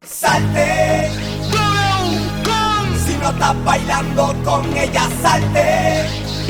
Salte, si no estás bailando con ella, salte.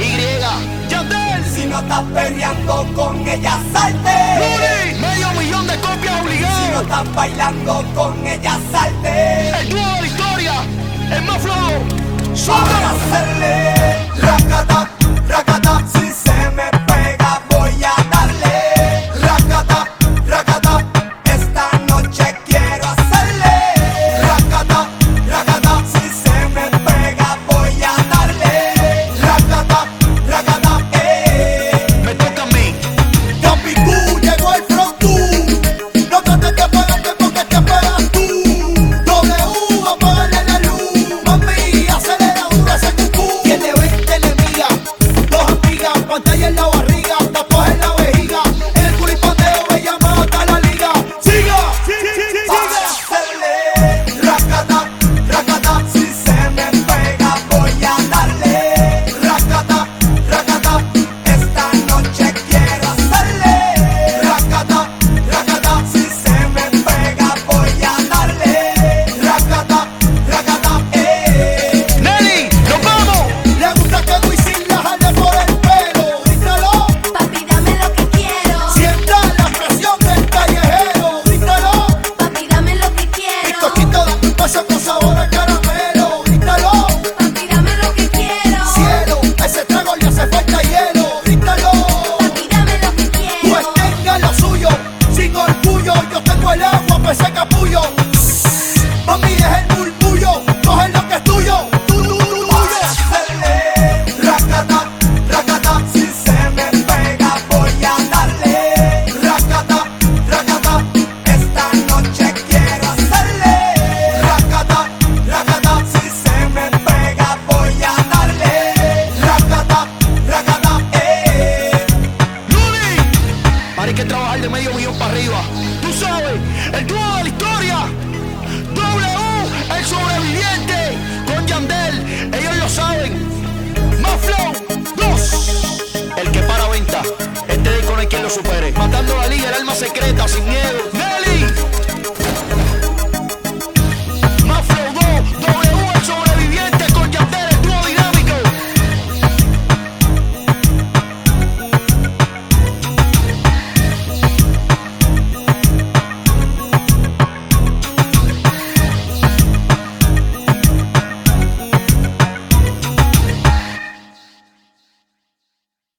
Yandel, si no estás perreando con ella, salte. Luli, medio millón de copias Si no obligadas. estás bailando con ella, salte. El dúo de la historia, el más flojo. Para Sócala. hacerle racata, racata, si se me pega voy a darle racata, racata, esta noche quiero hacerle racata, racata, si se me pega voy a darle racata, racata, Me toca a mí. Capicú, llegó el frontú, no trates de apagarte porque te apagas tú. W, apagarle la luz, mami, acelera duro ese cucú. Tiene 20 enemigas, 2 amigas, pantalla en la barriga, tapas en la vejiga, en el culipandeo me llama hasta la liga. ¡Siga! Para hacerle racata, racata, si se me pega voy a darle racata, racata, esta noche quiero hacerle racata, racata, si se me pega voy a darle racata, racata, Nelly, nos vamos. Le gusta que Wisin la jale por el pelo, grítalo, Papi, dame lo que quiero. sienta la presión del callejero, grítalo, Papi, dame lo que quiero. toquito de un paso con sabor a caramelo, grítalo, Papi, dame lo que quiero. cielo, a ese trago le hace falta hielo, grítalo. Papi, dame lo que quiero. Pues tenga lo suyo, sin orgullo, yo tengo el agua, pues ese capullo. Mami, deja el murmullo, coge lo que es tuyo, tuyo. Hacerle racata, racata, si se me pega voy a darle racata, racata, esta noche quiero hacerle racata, racata, si se me pega voy a darle racata, racata, Luli, ahora hay que trabajar de medio millón para arriba. Tú sabes, el dúo de la historia. W, el sobreviviente. Con Yandel, ellos lo saben. Más flow, 2. El que para venta. Este disco no hay quien lo supere. Matando la liga, el alma secreta, sin miedo.